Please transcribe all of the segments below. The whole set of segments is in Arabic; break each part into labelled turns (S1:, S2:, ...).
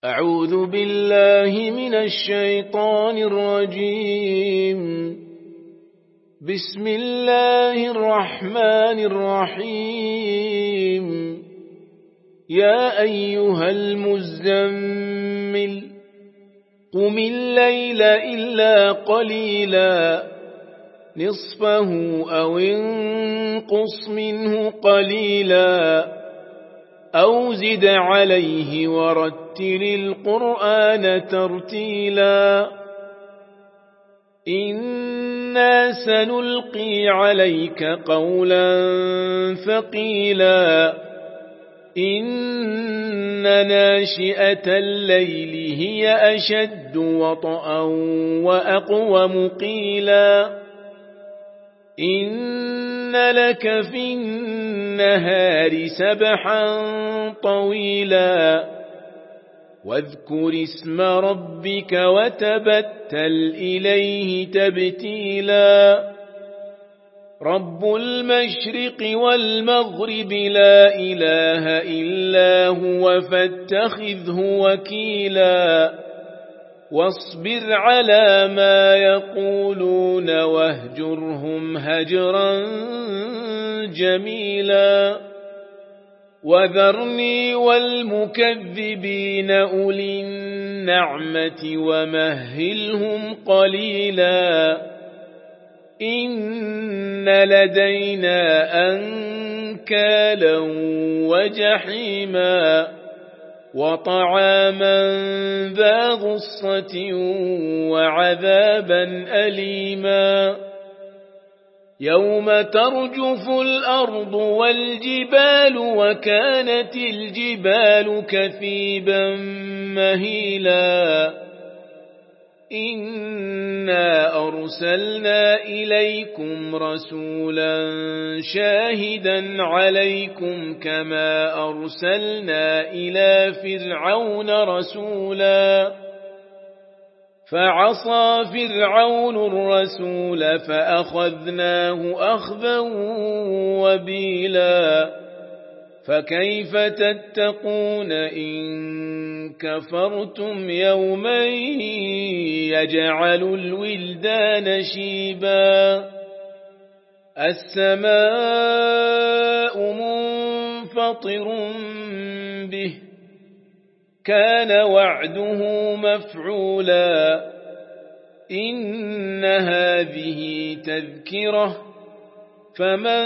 S1: أعوذ بالله من الشيطان الرجيم. بسم الله الرحمن الرحيم. يا أيها المزمل قم الليل إلا قليلا نصفه أو انقص منه قليلا أو زد عليه ورتل القرآن ترتيلا إنا سنلقي عليك قولا ثقيلا إن ناشئة الليل هي أشد وطئا وأقوم قيلا إن لك في النهار سبحا طويلا واذكر اسم ربك وتبتل إليه تبتيلا رب المشرق والمغرب لا إله إلا هو فاتخذه وكيلا واصبر على ما يقولون واهجرهم هجرا جميلا وذرني والمكذبين أولي النعمة ومهلهم قليلا إن لدينا أنكالا وجحيما وطعاما ذا غصة وعذابا أليما يوم ترجف الأرض والجبال وكانت الجبال كثيبا مهيلا إنا أرسلنا إليكم رسولا شاهدا عليكم كما أرسلنا إلى فرعون رسولا فعصى فرعون الرسول فأخذناه أخذا وبيلا فكيف تتقون إن كفرتم يوما يجعل الولدان شيبا السماء منفطر به كان وعده مفعولا إن هذه تذكرة فمن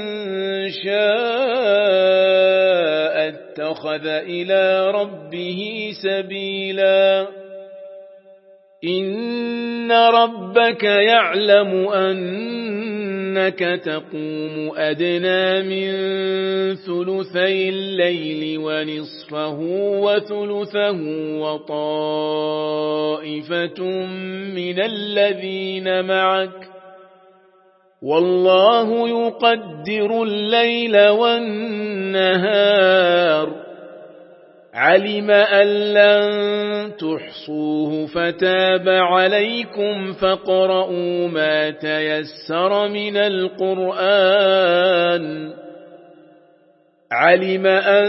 S1: شاء اتخذ إلى ربه سبيلا إن ربك يعلم أنك تقوم أدنى من ثلثي الليل ونصفه وثلثه وطائفة من الذين معك والله يقدر الليل والنهار علم أن لن تحصوه فتاب عليكم فاقرؤوا ما تيسر من القرآن علم أن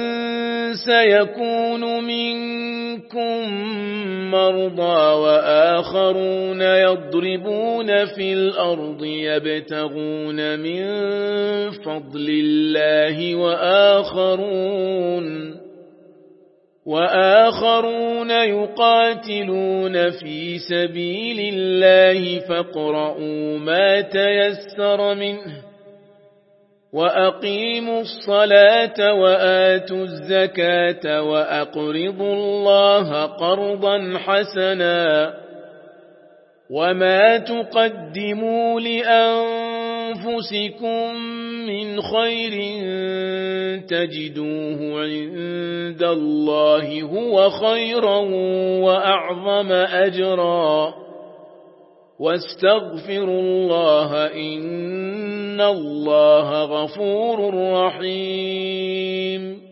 S1: سيكون منكم مرضى وآخرون يضربون في الأرض يبتغون من فضل الله وآخرون يقاتلون في سبيل الله فاقرؤوا ما تيسر منه وأقيموا الصلاة وآتوا الزكاة وأقرضوا الله قرضا حسنا وما تقدموا لأنفسكم من خير تجدوه عند الله هو خيرا وأعظم أجرا واستغفروا الله إن الله غفور رحيم